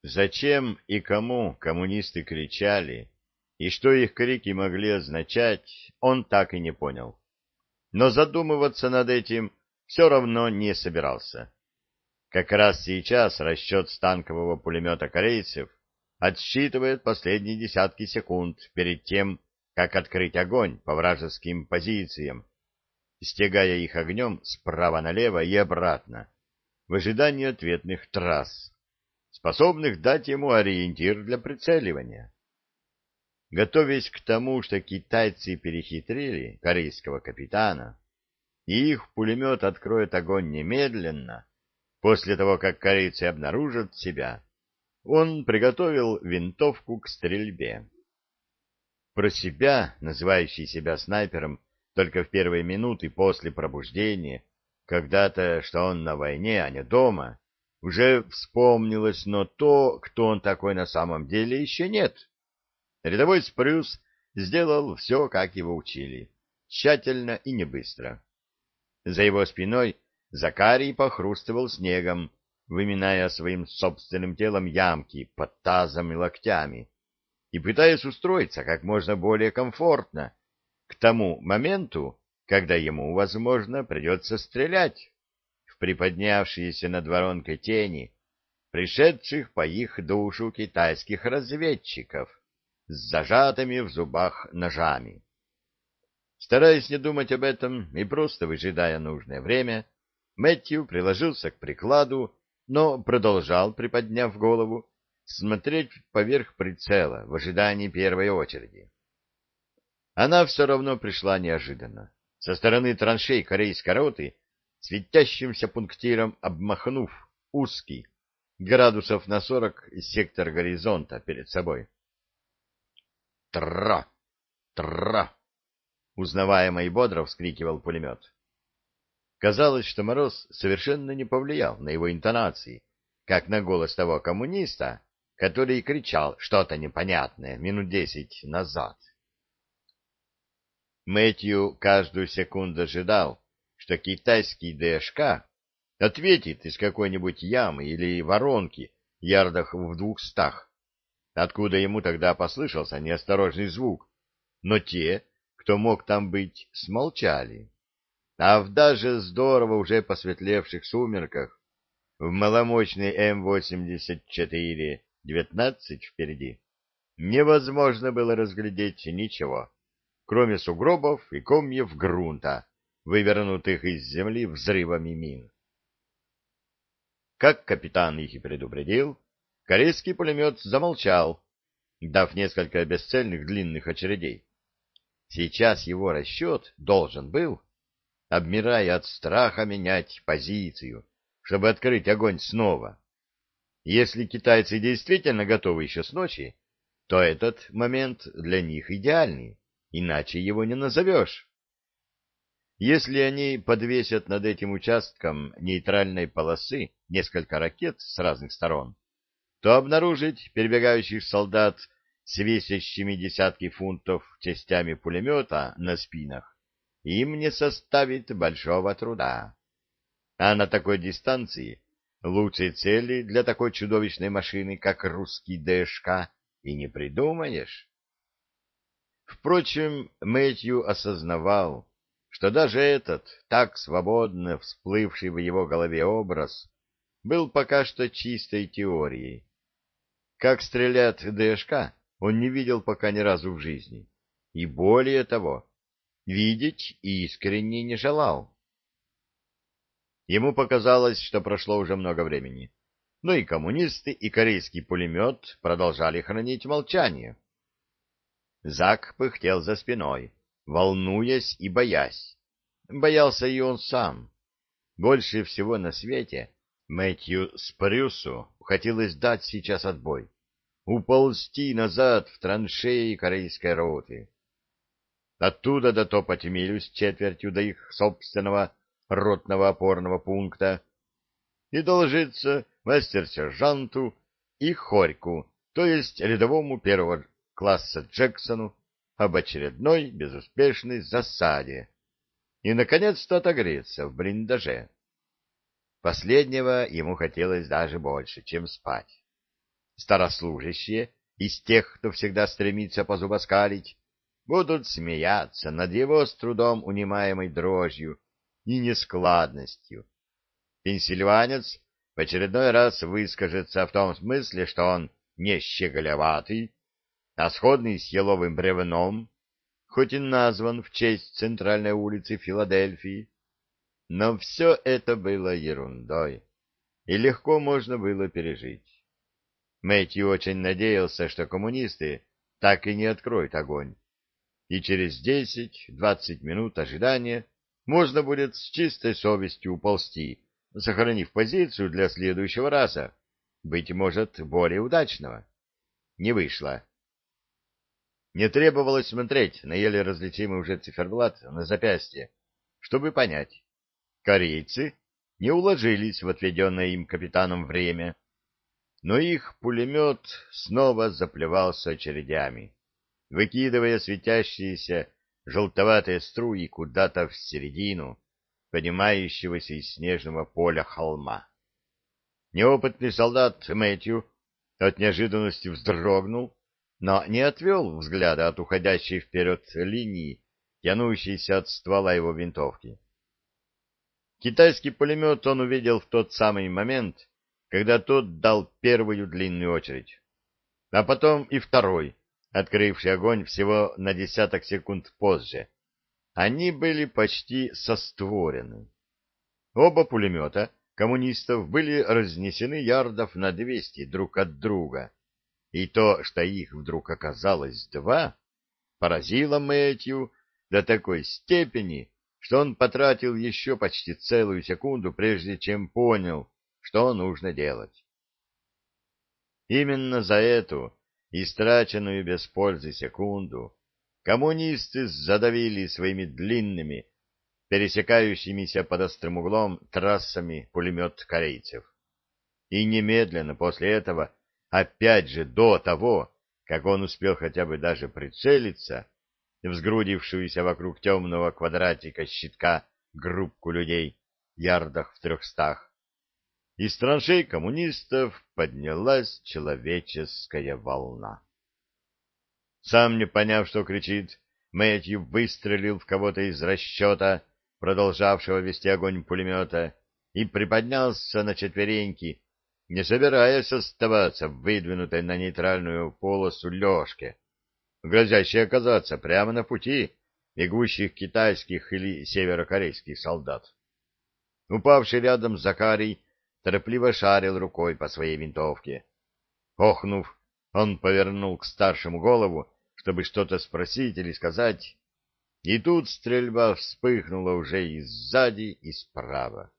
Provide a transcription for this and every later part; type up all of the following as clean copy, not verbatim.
Зачем и кому коммунисты кричали, и что их крики могли означать, он так и не понял. Но задумываться над этим все равно не собирался. Как раз сейчас расчет с танкового пулемета корейцев отсчитывает последние десятки секунд перед тем, как открыть огонь по вражеским позициям, стягая их огнем справа налево и обратно, в ожидании ответных трасс, способных дать ему ориентир для прицеливания. Готовясь к тому, что китайцы перехитрили корейского капитана, и их пулемет откроет огонь немедленно, после того, как корейцы обнаружат себя, он приготовил винтовку к стрельбе. Про себя, называющий себя снайпером только в первые минуты после пробуждения, когда-то, что он на войне, а не дома, уже вспомнилось, но то, кто он такой на самом деле, еще нет. Рядовой Спрюс сделал все, как его учили, тщательно и не быстро. За его спиной Закарий похрустывал снегом, выминая своим собственным телом ямки под тазом и локтями, и пытаясь устроиться как можно более комфортно к тому моменту, когда ему, возможно, придется стрелять в приподнявшиеся над воронкой тени, пришедших по их душу китайских разведчиков с зажатыми в зубах ножами. Стараясь не думать об этом и просто выжидая нужное время, Мэтью приложился к прикладу, но продолжал, приподняв голову, смотреть поверх прицела в ожидании первой очереди. Она все равно пришла неожиданно. Со стороны траншей корейской роты, светящимся пунктиром обмахнув узкий, градусов на 40 сектор горизонта перед собой. «Тра! Тра!» — узнаваемо и бодро вскрикивал пулемет. Казалось, что мороз совершенно не повлиял на его интонации, как на голос того коммуниста, который кричал что-то непонятное минут 10 назад. Мэтью каждую секунду ожидал, что китайский ДШК ответит из какой-нибудь ямы или воронки ярдах в 200, откуда ему тогда послышался неосторожный звук, но те, кто мог там быть, смолчали. А в даже здорово уже посветлевших сумерках в маломощный М-84-19 впереди невозможно было разглядеть ничего, кроме сугробов и комьев грунта, вывернутых из земли взрывами мин. Как капитан их и предупредил, корейский пулемет замолчал, дав несколько бесцельных длинных очередей. Сейчас его расчет должен был, обмирая от страха, менять позицию, чтобы открыть огонь снова. Если китайцы действительно готовы еще с ночи, то этот момент для них идеальный, иначе его не назовешь. Если они подвесят над этим участком нейтральной полосы несколько ракет с разных сторон, то обнаружить перебегающих солдат с весящими десятки фунтов частями пулемета на спинах им не составит большого труда. А на такой дистанции лучшей цели для такой чудовищной машины, как русский ДШК, и не придумаешь. Впрочем, Мэтью осознавал, что даже этот, так свободно всплывший в его голове образ, был пока что чистой теорией. Как стрелят ДШК, он не видел пока ни разу в жизни. И более того, видеть искренне не желал. Ему показалось, что прошло уже много времени, но и коммунисты, и корейский пулемет продолжали хранить молчание. Зак пыхтел за спиной, волнуясь и боясь. Боялся и он сам. Больше всего на свете Мэтью Спрюсу хотелось дать сейчас отбой, уползти назад в траншеи корейской роты. Оттуда дотопать милю с четвертью до их собственного ротного опорного пункта и доложиться мастер-сержанту и Хорьку, то есть рядовому первого класса Джексону, об очередной безуспешной засаде и, наконец-то, отогреться в блиндаже. Последнего ему хотелось даже больше, чем спать. старослужащие из тех, кто всегда стремится позубоскалить, будут смеяться над его с трудом унимаемой дрожью и нескладностью. Пенсильванец в очередной раз выскажется в том смысле, что он не щеголеватый, а сходный с еловым бревном, хоть и назван в честь центральной улицы Филадельфии. Но все это было ерундой, и легко можно было пережить. Мэтью очень надеялся, что коммунисты так и не откроют огонь, и через 10-20 минут ожидания можно будет с чистой совестью уползти, сохранив позицию для следующего раза, быть может, более удачного. Не вышло. Не требовалось смотреть на еле различимый уже циферблат на запястье, чтобы понять. Корейцы не уложились в отведенное им капитаном время, но их пулемет снова заплевался очередями, выкидывая светящиеся желтоватые струи куда-то в середину поднимающегося из снежного поля холма. Неопытный солдат Мэтью от неожиданности вздрогнул, но не отвел взгляда от уходящей вперед линии, тянущейся от ствола его винтовки. Китайский пулемет он увидел в тот самый момент, когда тот дал первую длинную очередь, а потом и второй, открывший огонь всего на десяток секунд позже. Они были почти состворены. Оба пулемета коммунистов были разнесены ярдов на 200 друг от друга, и то, что их вдруг оказалось два, поразило Мэтью до такой степени, что он потратил еще почти целую секунду, прежде чем понял, что нужно делать. Именно за эту истраченную без пользы секунду коммунисты задавили своими длинными, пересекающимися под острым углом трассами пулемет корейцев. И немедленно после этого, опять же до того, как он успел хотя бы даже прицелиться, в сгрудившуюся вокруг темного квадратика щитка группку людей, ярдах в 300, из траншей коммунистов поднялась человеческая волна. Сам не поняв, что кричит, Мэтью выстрелил в кого-то из расчета, продолжавшего вести огонь пулемета, и приподнялся на четвереньки, не собираясь оставаться в выдвинутой на нейтральную полосу лёжке, грозящей оказаться прямо на пути бегущих китайских или северокорейских солдат. Упавший рядом Закарий торопливо шарил рукой по своей винтовке. Охнув, он повернул к старшему голову, чтобы что-то спросить или сказать, и тут стрельба вспыхнула уже и сзади, и справа.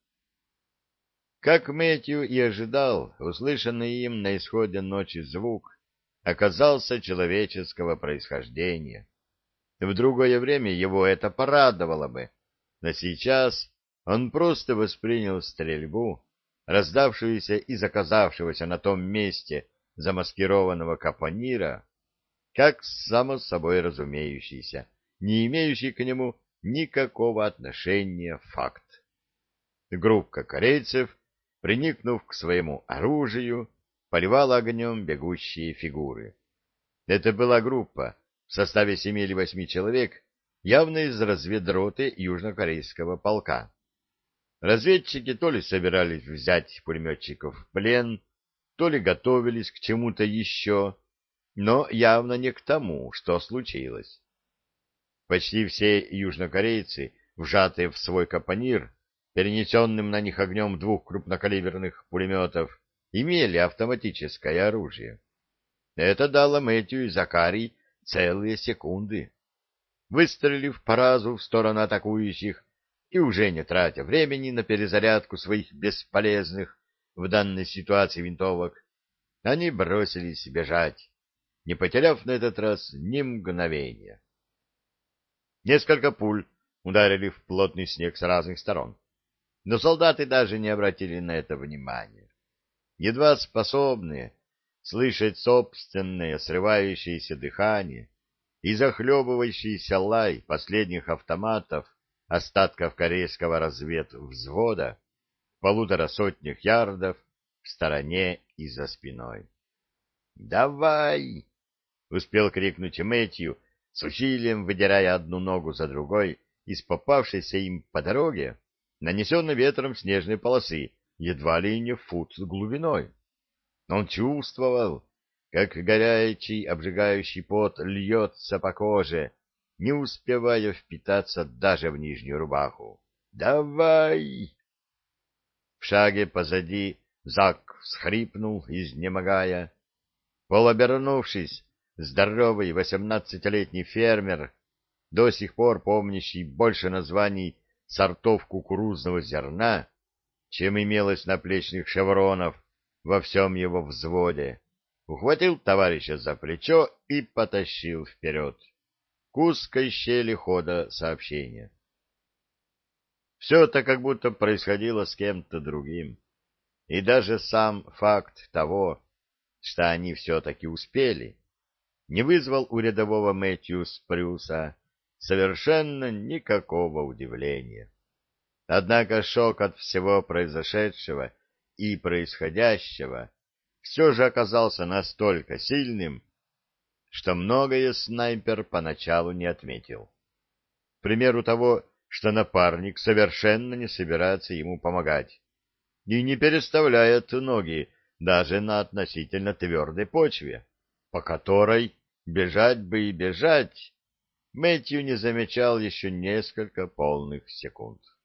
Как Мэтью и ожидал, услышанный им на исходе ночи звук оказался человеческого происхождения. В другое время его это порадовало бы, но сейчас он просто воспринял стрельбу, раздавшуюся из оказавшегося на том месте замаскированного капонира, как само собой разумеющийся, не имеющий к нему никакого отношения факт. Группка корейцев, приникнув к своему оружию, поливала огнем бегущие фигуры. Это была группа в составе 7 или 8 человек, явно из разведроты южнокорейского полка. Разведчики то ли собирались взять пулеметчиков в плен, то ли готовились к чему-то еще, но явно не к тому, что случилось. Почти все южнокорейцы, вжатые в свой капонир, перенесенным на них огнем 2 крупнокалиберных пулеметов, имели автоматическое оружие. Это дало Мэтью и Закарий целые секунды. Выстрелив по разу в сторону атакующих и уже не тратя времени на перезарядку своих бесполезных в данной ситуации винтовок, они бросились бежать, не потеряв на этот раз ни мгновения. Несколько пуль ударили в плотный снег с разных сторон, но солдаты даже не обратили на это внимания. Едва способные слышать собственное срывающееся дыхание и захлебывающийся лай последних автоматов остатков корейского разведвзвода в 150 ярдов в стороне и за спиной. «Давай!» — успел крикнуть Мэтью, с усилием выдирая одну ногу за другой из попавшейся им по дороге, нанесенной ветром снежной полосы, едва ли не фут глубиной. Он чувствовал, как горячий, обжигающий пот льется по коже, не успевая впитаться даже в нижнюю рубаху. «Давай!» В шаге позади Зак всхрипнул, изнемогая. Полуобернувшись, здоровый 18-летний фермер, до сих пор помнящий больше названий сортов кукурузного зерна, чем имелось наплечных шевронов во всем его взводе, ухватил товарища за плечо и потащил вперед, к узкой щели хода сообщения. Все это как будто происходило с кем-то другим, и даже сам факт того, что они все-таки успели, не вызвал у рядового Мэтью Спрюса совершенно никакого удивления. Однако шок от всего произошедшего и происходящего все же оказался настолько сильным, что многое снайпер поначалу не отметил. К примеру того, что напарник совершенно не собирается ему помогать и не переставляет ноги даже на относительно твердой почве, по которой бежать бы и бежать, Мэтью не замечал еще несколько полных секунд.